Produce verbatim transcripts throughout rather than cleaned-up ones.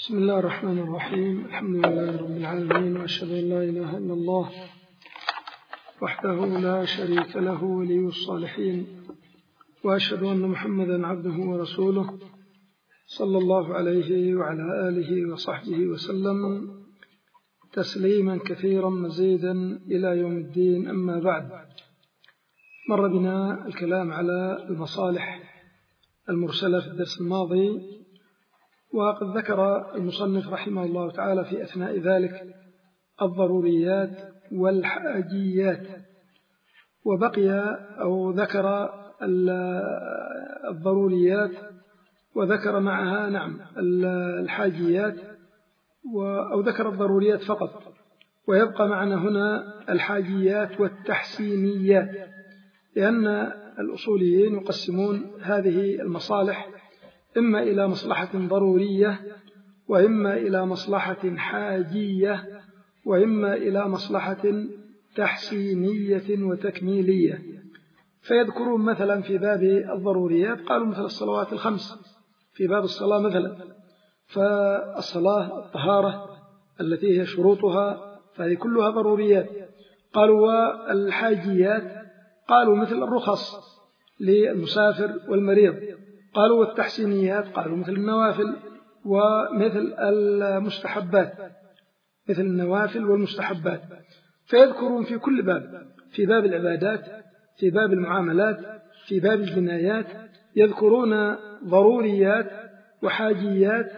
بسم الله الرحمن الرحيم. الحمد لله رب العالمين، وأشهد أن لا إله إلا الله وحده لا شريك له ولي الصالحين، وأشهد أن محمدا عبده ورسوله صلى الله عليه وعلى آله وصحبه وسلم تسليما كثيرا مزيدا إلى يوم الدين. أما بعد، مر بنا الكلام على المصالح المرسلة في الدرس الماضي، وقد ذكر المصنف رحمه الله تعالى في أثناء ذلك الضروريات والحاجيات، وبقي أو ذكر الضروريات وذكر معها نعم الحاجيات، أو ذكر الضروريات فقط، ويبقى معنا هنا الحاجيات والتحسينيات، لأن الأصوليين يقسمون هذه المصالح إما إلى مصلحة ضرورية، وإما إلى مصلحة حاجية، وإما إلى مصلحة تحسينية وتكميلية. فيذكرون مثلا في باب الضروريات قالوا مثل الصلوات الخمس، في باب الصلاة مثلا، فالصلاة الطهارة التي هي شروطها فهي كلها ضروريات. قالوا والحاجيات قالوا مثل الرخص للمسافر والمريض. قالوا والتحسينيات قالوا مثل النوافل ومثل المستحبات، مثل النوافل والمستحبات. فيذكرون في كل باب، في باب العبادات، في باب المعاملات، في باب الجنايات، يذكرون ضروريات وحاجيات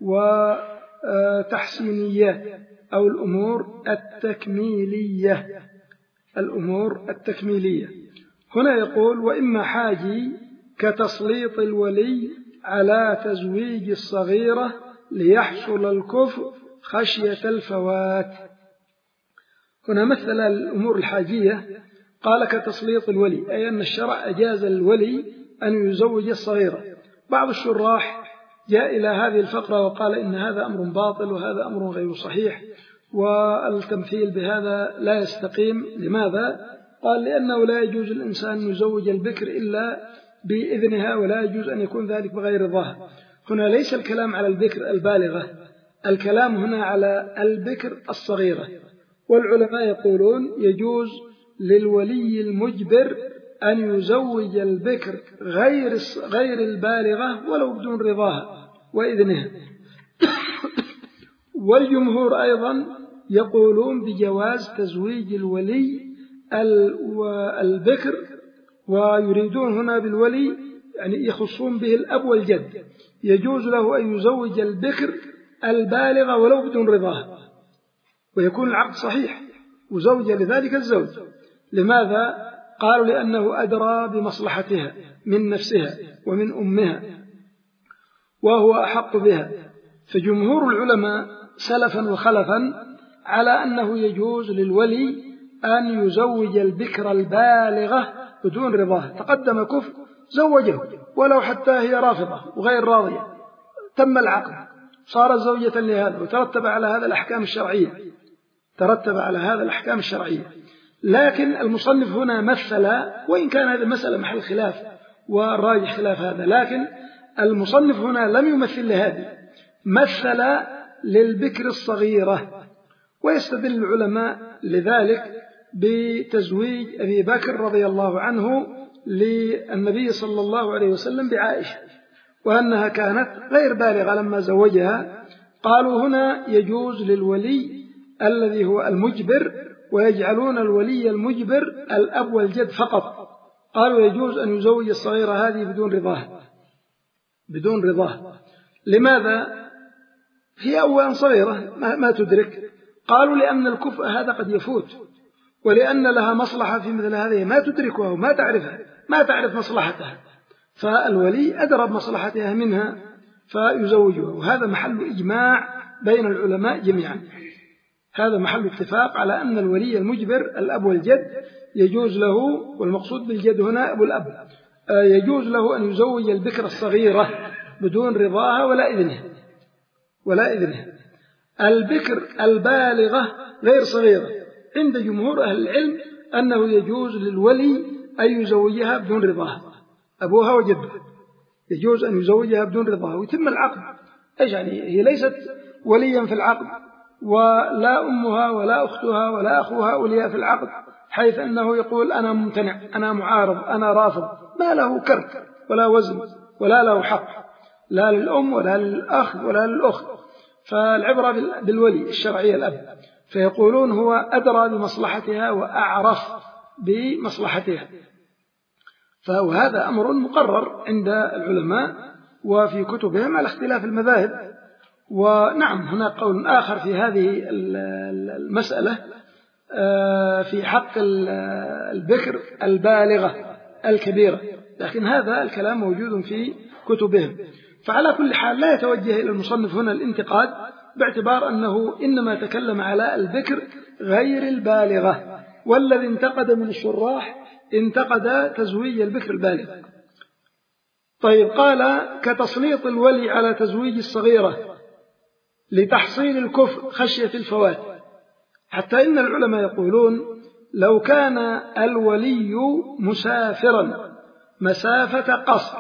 وتحسينيات أو الأمور التكميلية. الأمور التكميلية هنا يقول: وإما حاجي كتسليط الولي على تزويج الصغيرة ليحصل الكفء خشية الفوات. هنا مثل الأمور الحاجية، قال كتسليط الولي، أي أن الشرع أجاز الولي أن يزوج الصغيرة. بعض الشراح جاء إلى هذه الفقرة وقال إن هذا أمر باطل وهذا أمر غير صحيح، والتمثيل بهذا لا يستقيم. لماذا؟ قال لأنه لا يجوز الإنسان أن يزوج البكر إلا بإذنها، ولا يجوز أن يكون ذلك بغير رضاها. هنا ليس الكلام على البكر البالغة، الكلام هنا على البكر الصغيرة. والعلماء يقولون يجوز للولي المجبر أن يزوج البكر غير غير البالغة ولو بدون رضاها وإذنها. والجمهور أيضا يقولون بجواز تزويج الولي البكر، ويريدون هنا بالولي يعني يخصون به الأب والجد، يجوز له أن يزوج البكر البالغة ولو بدون رضاها، ويكون العقد صحيح وزوجة لذلك الزوج. لماذا؟ قالوا لأنه أدرى بمصلحتها من نفسها ومن أمها، وهو أحق بها. فجمهور العلماء سلفا وخلفا على أنه يجوز للولي أن يزوج البكر البالغة بدون رضاه. تقدم كفء زوجه ولو حتى هي رافضة وغير راضية، تم العقد، صارت زوجة لهذا، وترتب على هذا الأحكام الشرعية، ترتب على هذا الأحكام الشرعية. لكن المصنف هنا مثل، وإن كان هذا مسألة محل خلاف والراجح خلاف هذا، لكن المصنف هنا لم يمثل لهذه، مثل للبكر الصغيرة. ويستدل العلماء لذلك بتزويج أبي بكر رضي الله عنه للنبي صلى الله عليه وسلم بعائشة، وأنها كانت غير بالغة لما زوجها. قالوا هنا يجوز للولي الذي هو المجبر، ويجعلون الولي المجبر الأب والجد فقط. قالوا يجوز أن يزوج الصغيرة هذه بدون رضاه، بدون رضاه. لماذا؟ هي أولا صغيرة ما تدرك. قالوا لأن الكفء هذا قد يفوت، ولأن لها مصلحة في مثل هذه ما تدركها وما تعرفها، ما تعرف مصلحتها، فالولي أدرى بمصلحتها منها فيزوجها. وهذا محل إجماع بين العلماء جميعا، هذا محل اتفاق على أن الولي المجبر الأب والجد يجوز له، والمقصود بالجد هنا أبو الأب، يجوز له أن يزوج البكر الصغيرة بدون رضاها ولا إذنها ولا إذنها. البكر البالغة غير صغيرة عند جمهور أهل العلم أنه يجوز للولي أن يزوجها بدون رضاها، أبوها وجدها يجوز أن يزوجها بدون رضاها ويتم العقد، إيش يعني؟ هي ليست وليا في العقد، ولا أمها ولا أختها ولا أخوها أولياء في العقد، حيث أنه يقول أنا ممتنع، أنا معارض، أنا رافض، ما له كرك ولا وزن ولا له حق، لا للأم ولا للأخ ولا للأخت. فالعبرة بالولي الشرعية الأب، فيقولون هو أدرى بمصلحتها وأعرف بمصلحتها. فهذا أمر مقرر عند العلماء وفي كتبهم على اختلاف المذاهب. ونعم هناك قول آخر في هذه المسألة في حق البكر البالغة الكبيرة، لكن هذا الكلام موجود في كتبهم. فعلى كل حال لا يتوجه إلى المصنف هنا الانتقاد، باعتبار أنه إنما تكلم على البكر غير البالغة، والذي انتقد من الشراح انتقد تزويج البكر البالغ. طيب، قال كتسليط الولي على تزويج الصغيرة لتحصيل الكفر خشية الفوات، حتى إن العلماء يقولون لو كان الولي مسافرا مسافة قصر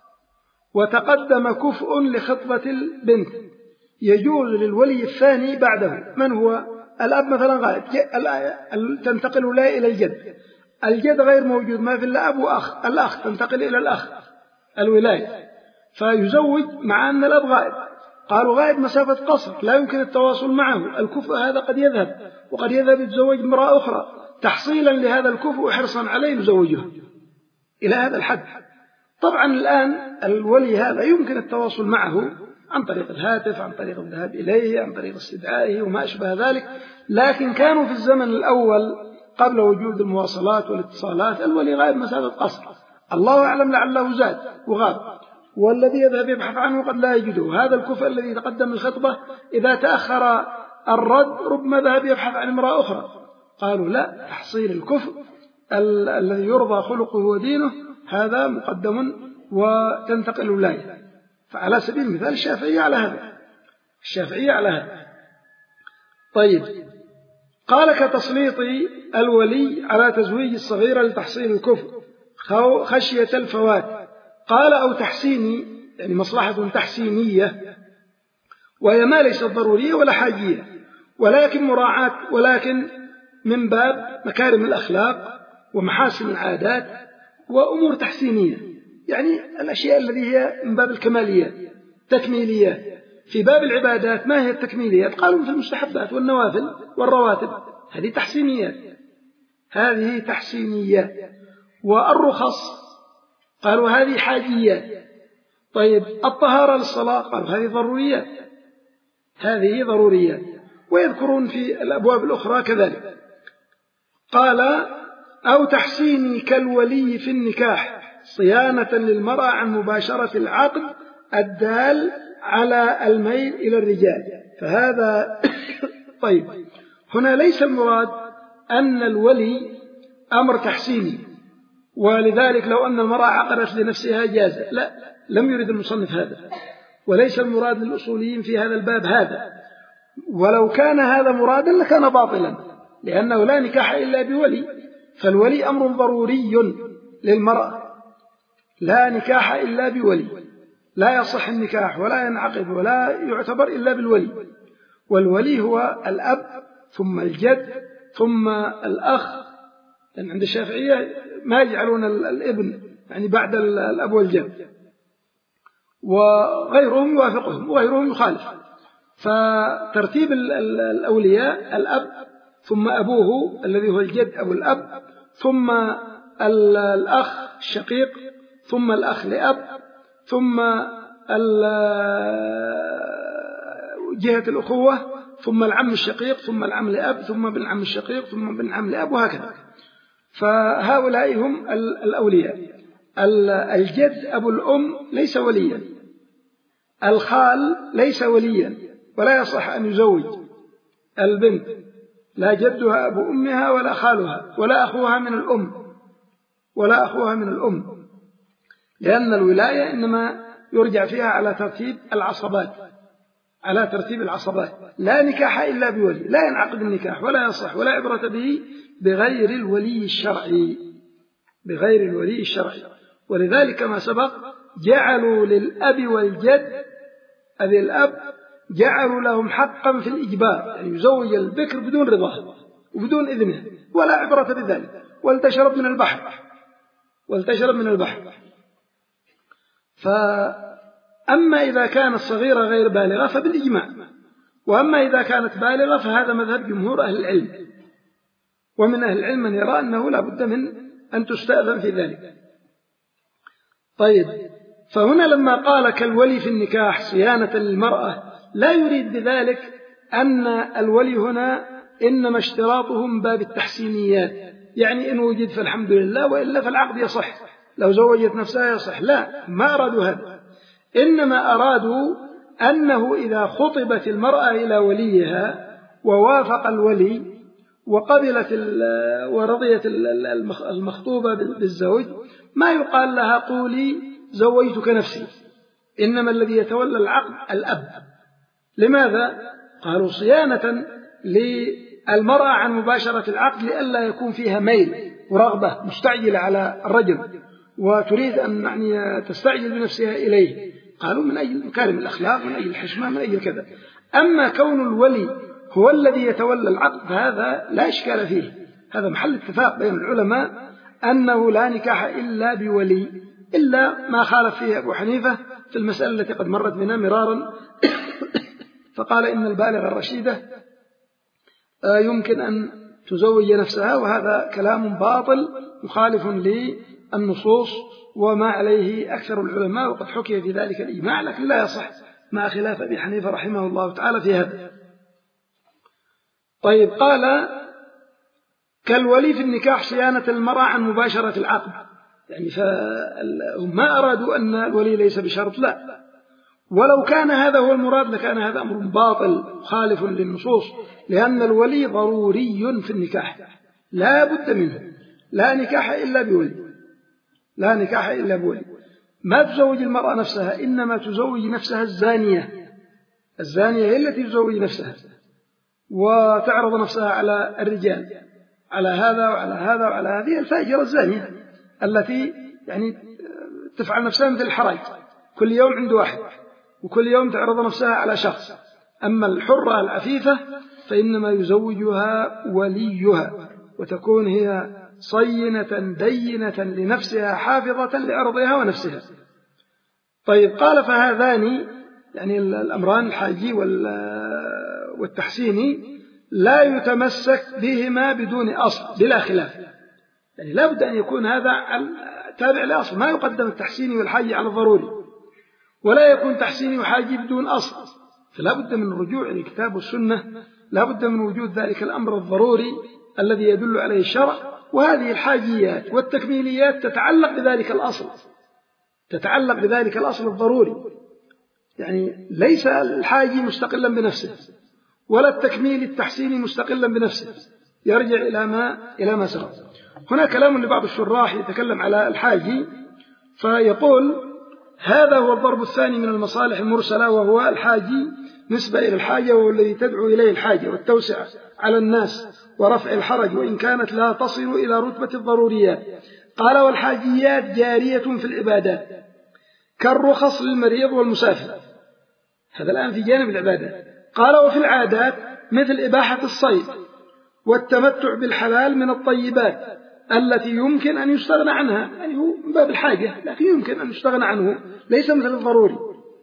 وتقدم كفء لخطبة البنت، يجوز للولي الثاني بعده، من هو الأب مثلا غائب، تنتقل ولاية إلى الجد، الجد غير موجود، ما في إلا أب وأخ، الأخ تنتقل إلى الأخ الولاية، فيزوج مع أن الأب غائب. قالوا غائب مسافة قصر لا يمكن التواصل معه، الكفء هذا قد يذهب، وقد يذهب يتزوج امرأة أخرى، تحصيلا لهذا الكفء وحرصا عليه يزوجه إلى هذا الحد. طبعا الآن الولي هذا يمكن التواصل معه عن طريق الهاتف، عن طريق الذهاب إليه، عن طريق استدعائه وما أشبه ذلك، لكن كانوا في الزمن الأول قبل وجود المواصلات والاتصالات الولي غائب مسافة قصر، الله أعلم لعله زاد وغاب، والذي يذهب يبحث عنه قد لا يجده. هذا الكفء الذي تقدم الخطبة إذا تأخر الرد ربما ذهب يبحث عن امرأة أخرى. قالوا لا، تحصيل الكفء ال- الذي يرضى خلقه ودينه هذا مقدم وتنتقل الولاية. فعلى سبيل المثال الشافعية على هذا، الشافعية على هذا. طيب، قال كتسليط الولي على تزويج الصغيرة لتحصيل الكفء خشية الفوات، قال أو تحسيني، يعني مصلحة تحسينية، وهي ما ليست ضرورية ولا حاجية، ولكن مراعاة، ولكن من باب مكارم الأخلاق ومحاسن العادات وأمور تحسينية، يعني الأشياء التي هي من باب الكماليات تكميليات. في باب العبادات ما هي التكميليات؟ قالوا مثل المستحبات والنوافل والرواتب، هذه تحسينيات، هذه تحسينيات. والرخص قالوا هذه حاجيات. طيب، الطهارة للصلاة قالوا هذه ضروريات، هذه ضروريات. ويذكرون في الأبواب الأخرى كذلك. قال أو تحسيني كالولي في النكاح صيانة للمرأة عن مباشرة العقد الدال على الميل إلى الرجال، فهذا طيب، هنا ليس المراد أن الولي أمر تحسيني، ولذلك لو أن المرأة عقدت لنفسها جاز، لا، لم يرد المصنف هذا، وليس المراد للأصوليين في هذا الباب هذا. ولو كان هذا مرادا لكان باطلا، لأنه لا نكاح إلا بولي، فالولي أمر ضروري للمرأة، لا نكاح إلا بولي، لا يصح النكاح ولا ينعقد ولا يعتبر إلا بالولي. والولي هو الأب ثم الجد ثم الأخ، لأن عند الشافعية ما يجعلون الابن يعني بعد الأب والجد، وغيرهم يوافقهم وغيرهم يخالف. فترتيب الأولياء الأب ثم أبوه الذي هو الجد أبو الأب، ثم الأخ الشقيق، ثم الأخ لأب، ثم جهة الأخوة، ثم العم الشقيق، ثم العم لأب، ثم ابن العم الشقيق، ثم ابن العم لأب، وهكذا. فهؤلاء هم الأولياء. الجد أبو الأم ليس وليا، الخال ليس وليا، ولا يصح أن يزوج البنت، لا جدها أبو أمها ولا خالها ولا أخوها من الأم ولا أخوها من الأم، لأن الولاية إنما يرجع فيها على ترتيب العصبات، على ترتيب العصبات. لا نكاح إلا بولي، لا ينعقد النكاح ولا يصح ولا عبرة به بغير الولي الشرعي، بغير الولي الشرعي. ولذلك ما سبق جعلوا للأب والجد أبي الأب جعلوا لهم حقا في الإجبار، يعني يزوج البكر بدون رضاه وبدون إذنه ولا عبرة بذلك، ولتشرب من البحر ولتشرب من البحر. فأما إذا كانت صغيرة غير بالغة فبالإجماع، وأما إذا كانت بالغة فهذا مذهب جمهور أهل العلم، ومن أهل العلم من يرى أنه لا بد من أن تستأذن في ذلك. طيب، فهنا لما قال كالولي في النكاح صيانة للمرأة لا يريد بذلك أن الولي هنا إنما اشتراطه من باب التحسينيات، يعني إن وجد فالحمد لله وإلا فالعقد يصح، لو زوجت نفسها يصح. لا، ما أرادوا هذا، إنما أرادوا أنه إذا خطبت المرأة إلى وليها ووافق الولي وقبلت ورضيت المخطوبة بالزوج ما يقال لها قولي زوجتك نفسي، إنما الذي يتولى العقد الأب. لماذا؟ قالوا صيانة للمرأة عن مباشرة العقد لئلا يكون فيها ميل ورغبة مستعجلة على الرجل وتريد أن يعني تستعجل بنفسها إليه. قالوا من أجل مكارم الأخلاق، من أجل الحشمة، من أجل كذا. أما كون الولي هو الذي يتولى العقد فهذا لا إشكال فيه، هذا محل اتفاق بين العلماء أنه لا نكاح إلا بولي، إلا ما خالف فيه أبو حنيفة في المسألة التي قد مرت بنا مرارا فقال إن البالغة الرشيدة يمكن أن تزوج نفسها، وهذا كلام باطل مخالف للنصوص وما عليه أكثر العلماء، وقد حكي في ذلك الإجماع، لكن لا يصح مع خلاف أبي حنيفة رحمه الله تعالى في هذا. طيب، قال كالولي في النكاح صيانة المرأة عن مباشرة العقد، يعني فهم ما أرادوا أن الولي ليس بشرط، لا، ولو كان هذا هو المراد لكان هذا أمر باطل مخالف للنصوص، لأن الولي ضروري في النكاح لا بد منه، لا نكاح إلا بولي، لا نكاح إلا بولي. ما تزوج المرأة نفسها، إنما تزوج نفسها الزانية، الزانية هي التي تزوج نفسها وتعرض نفسها على الرجال، على هذا وعلى هذا وعلى هذه الفاجرة الزانية التي يعني تفعل نفسها مثل الحراج، كل يوم عند واحد وكل يوم تعرض نفسها على شخص. أما الحرة العفيفة فإنما يزوجها وليها، وتكون هي صينة دينة لنفسها حافظة لعرضها ونفسها. طيب، قال فهذان يعني الأمران الحاجي والتحسيني لا يتمسك بهما بدون أصل بلا خلاف، يعني لا بد أن يكون هذا تابع لأصل، ما يقدم التحسيني والحاجي على الضروري، ولا يكون تحسيني وحاجي بدون أصل، فلا بد من الرجوع إلى الكتاب والسنة، لا بد من وجود ذلك الأمر الضروري الذي يدل عليه الشرع. وهذه الحاجيات والتكميليات تتعلق بذلك الأصل، تتعلق بذلك الأصل الضروري، يعني ليس الحاجي مستقلا بنفسه ولا التكميل التحسيني مستقلا بنفسه، يرجع إلى ما إلى ما سبق. هنا كلام لبعض الشراح يتكلم على الحاجي فيقول هذا هو الضرب الثاني من المصالح المرسلة، وهو الحاجي نسبة إلى الحاجة، وهو الذي تدعو إليه الحاجة والتوسع على الناس ورفع الحرج، وإن كانت لا تصل إلى رتبة الضروريات. قال والحاجيات جارية في العبادات كالرخص للمريض والمسافر، هذا الآن في جانب العبادات. قال وفي العادات مثل إباحة الصيد والتمتع بالحلال من الطيبات التي يمكن أن يستغنى عنها، يعني هو من باب الحاجة لكن يمكن أن يستغنى عنه، ليس مثل الضروري.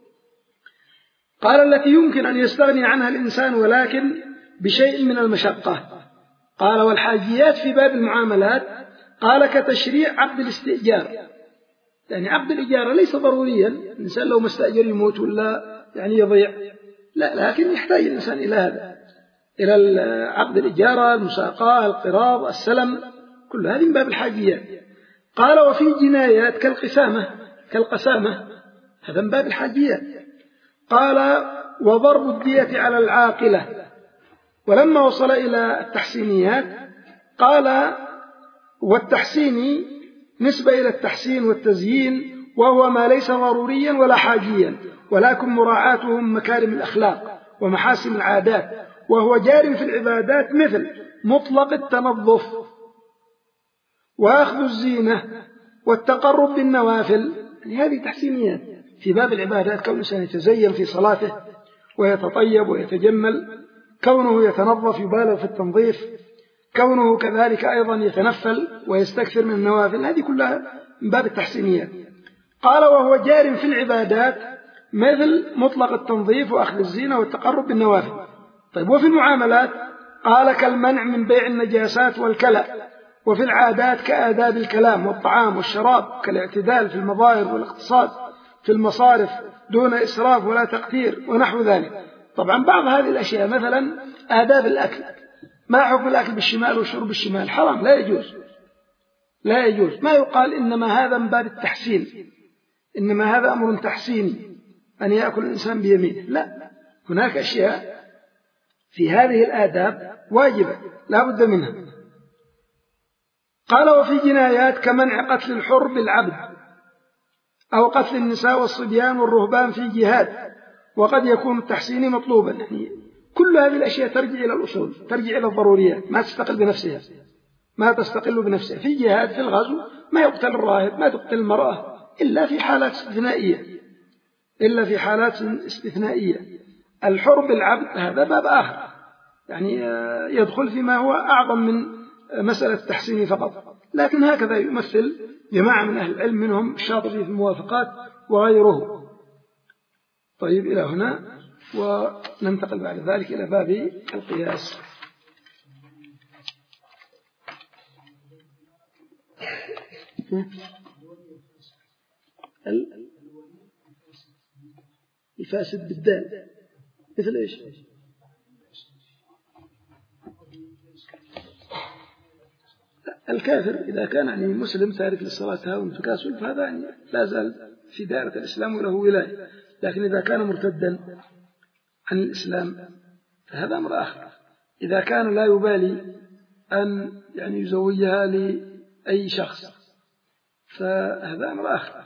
قال التي يمكن أن يستغني عنها الإنسان ولكن بشيء من المشقة. قال والحاجيات في باب المعاملات قال كتشريع عقد الاستئجار، يعني عقد الإجارة ليس ضروريا، الإنسان لو ما استأجر يموت ولا يعني يضيع، لا، لكن يحتاج الإنسان إلى هذا، إلى عقد الإجارة، المساقاة، القراض، السلم، كل هذه من باب الحاجيات. قال وفي جنايات كالقسامة كالقسامة هذا من باب الحاجيات. قال وضرب الدية على العاقلة. ولما وصل إلى التحسينيات قال والتحسين نسبة إلى التحسين والتزيين، وهو ما ليس ضروريا ولا حاجيا، ولكن مراعاتهم مكارم الأخلاق ومحاسن العادات، وهو جار في العبادات مثل مطلق التنظف وأخذ الزينة والتقرب بالنوافل، يعني هذه تحسينيات في باب العبادات كون الإنسان يتزين في صلاته ويتطيب ويتجمل، كونه يتنظف يبالغ في التنظيف، كونه كذلك أيضا يتنفل ويستكثر من النوافل، هذه كلها من باب التحسينيات. قال وهو جار في العبادات مثل مطلق التنظيف وأخذ الزينة والتقرب بالنوافل. طيب وفي المعاملات قال كالمنع من بيع النجاسات والكلى، وفي العادات كآداب الكلام والطعام والشراب، كالاعتدال في المظاهر والاقتصاد في المصارف دون إسراف ولا تقتير ونحو ذلك. طبعا بعض هذه الأشياء مثلا آداب الأكل، ما حكم الأكل بالشمال والشرب بالشمال؟ حرام، لا يجوز، لا يجوز. ما يقال إنما هذا من باب التحسين، إنما هذا أمر تحسيني أن يأكل الإنسان بيمينه، لا، هناك أشياء في هذه الآداب واجبة لا بد منها. قال وفي جنايات كمنع قتل الحر بالعبد، أو قتل النساء والصبيان والرهبان في جهاد، وقد يكون التحسين مطلوبا. يعني كل هذه الأشياء ترجع إلى الأصول، ترجع إلى الضروريات، ما تستقل بنفسها، ما تستقل بنفسها. في جهاد في الغزو ما يقتل الراهب، ما تقتل المرأة إلا في حالات استثنائية، إلا في حالات استثنائية. الحر بالعبد هذا باب آخر، يعني يدخل فيما هو أعظم من مسألة التحسين فقط، لكن هكذا يمثل جماعة من أهل العلم منهم الشاطبي في الموافقات وغيره. طيب إلى هنا، وننتقل بعد ذلك إلى باب القياس. الفاسد بالدال مثل إيش؟ الكافر إذا كان يعني مسلم تارك للصلاة هاون تكاسل فهذا يعني لا زال في دائرة الإسلام وله ولاية، لكن إذا كان مرتدا عن الإسلام فهذا أمر آخر. إذا كان لا يبالي أن يعني يزوجها لأي شخص فهذا أمر آخر.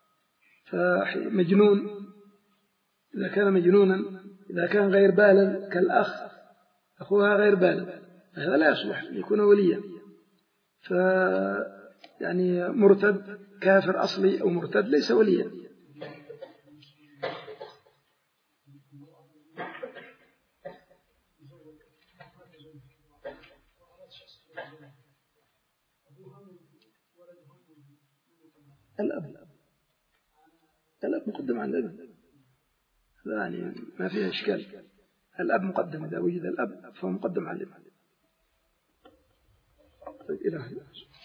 فمجنون إذا كان مجنونا، إذا كان غير بالغ كالأخ أخوها غير بالغ، هذا لا يصلح يكون وليا. ف يعني مرتد كافر أصلي أو مرتد ليس وليا. الأب الأب مقدم عن الابن، يعني ما فيها إشكال. الأب مقدم، إذا وجد الأب فهو مقدم على الابن. طيب إلى